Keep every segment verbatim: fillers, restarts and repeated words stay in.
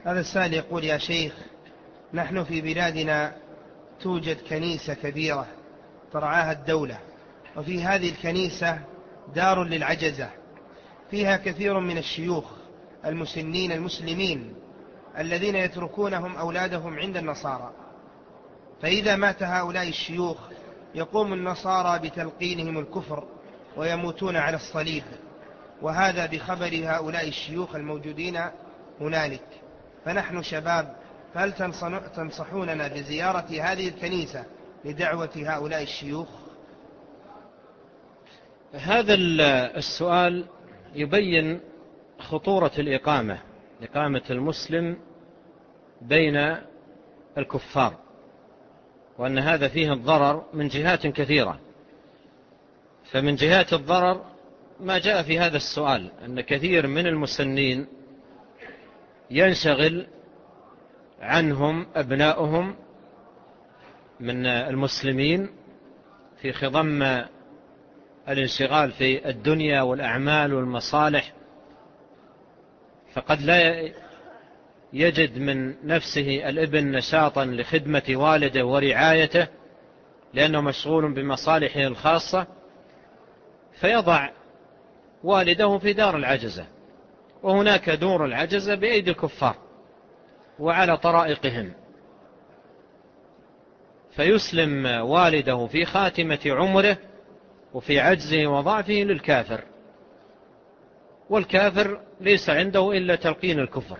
هذا السائل يقول: يا شيخ، نحن في بلادنا توجد كنيسة كبيرة ترعاها الدولة، وفي هذه الكنيسة دار للعجزة فيها كثير من الشيوخ المسنين المسلمين الذين يتركونهم أولادهم عند النصارى، فإذا مات هؤلاء الشيوخ يقوم النصارى بتلقينهم الكفر ويموتون على الصليب، وهذا بخبر هؤلاء الشيوخ الموجودين هنالك. فنحن شباب، فهل تنصحوننا بزيارة هذه الكنيسة لدعوة هؤلاء الشيوخ؟ هذا السؤال يبين خطورة الإقامة إقامة المسلم بين الكفار، وأن هذا فيه الضرر من جهات كثيرة. فمن جهات الضرر ما جاء في هذا السؤال، أن كثير من المسنين ينشغل عنهم أبناؤهم من المسلمين في خضم الانشغال في الدنيا والأعمال والمصالح، فقد لا يجد من نفسه الابن نشاطا لخدمة والده ورعايته لأنه مشغول بمصالحه الخاصة، فيضع والده في دار العجزة، وهناك دور العجزة بأيدي الكفار وعلى طرائقهم، فيسلم والده في خاتمة عمره وفي عجزه وضعفه للكافر، والكافر ليس عنده إلا تلقين الكفر.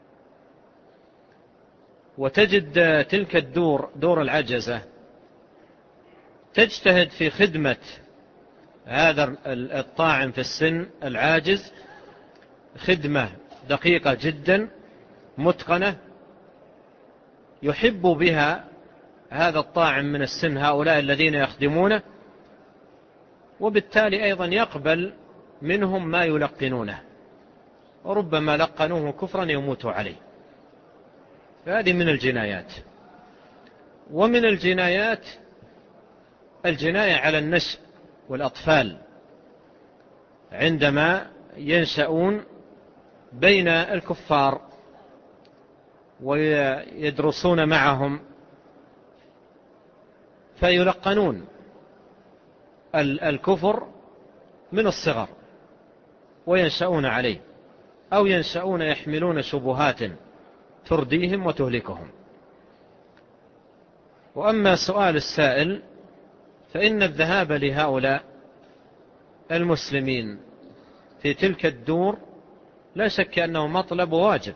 وتجد تلك الدور دور العجزة تجتهد في خدمة هذا الطاعن في السن العاجز خدمة دقيقة جدا متقنة، يحب بها هذا الطاعن من السن هؤلاء الذين يخدمونه، وبالتالي أيضا يقبل منهم ما يلقنونه، وربما لقنوه كفرا يموت عليه. فهذه من الجنايات. ومن الجنايات الجناية على النشء والأطفال عندما ينشأون بين الكفار ويدرسون معهم فيلقنون الكفر من الصغر وينشأون عليه، أو ينشأون يحملون شبهات ترديهم وتهلكهم. وأما سؤال السائل فإن الذهاب لهؤلاء المسلمين في تلك الدور لا شك أنه مطلب واجب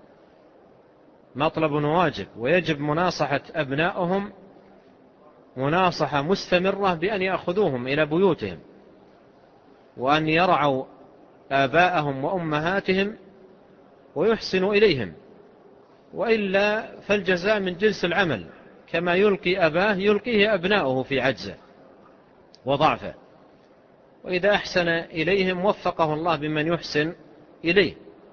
مطلب واجب ويجب مناصحة أبنائهم مناصحة مستمرة بأن يأخذوهم إلى بيوتهم، وأن يرعوا آباءهم وأمهاتهم ويحسنوا إليهم، وإلا فالجزاء من جنس العمل، كما يلقي أباه يلقيه أبناؤه في عجزه وضعفه، وإذا أحسن إليهم وفقه الله بمن يحسن إليه.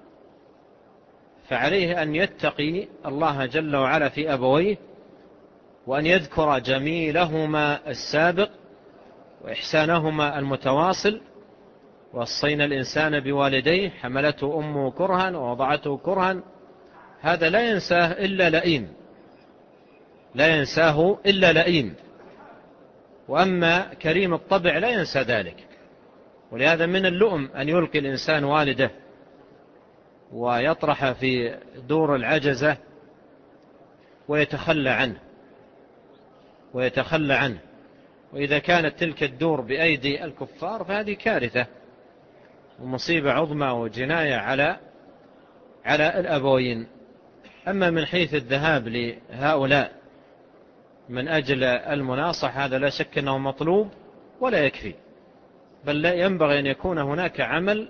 فعليه أن يتقي الله جل وعلا في أبويه، وأن يذكر جميلهما السابق وإحسانهما المتواصل. وصينا الإنسان بوالديه حملته أمه كرها ووضعته كرها، هذا لا ينساه إلا لئيم لا ينساه إلا لئيم وأما كريم الطبع لا ينسى ذلك. ولهذا من اللؤم أن يلقي الإنسان والده ويطرح في دور العجزة ويتخلى عنه ويتخلى عنه وإذا كانت تلك الدور بأيدي الكفار فهذه كارثة ومصيبة عظمى وجناية على على الأبوين. أما من حيث الذهاب لهؤلاء من أجل المناصح هذا لا شك أنه مطلوب ولا يكفي، بل لا ينبغي أن يكون هناك عمل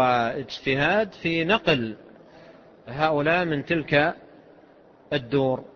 واجتهاد في نقل هؤلاء من تلك الدور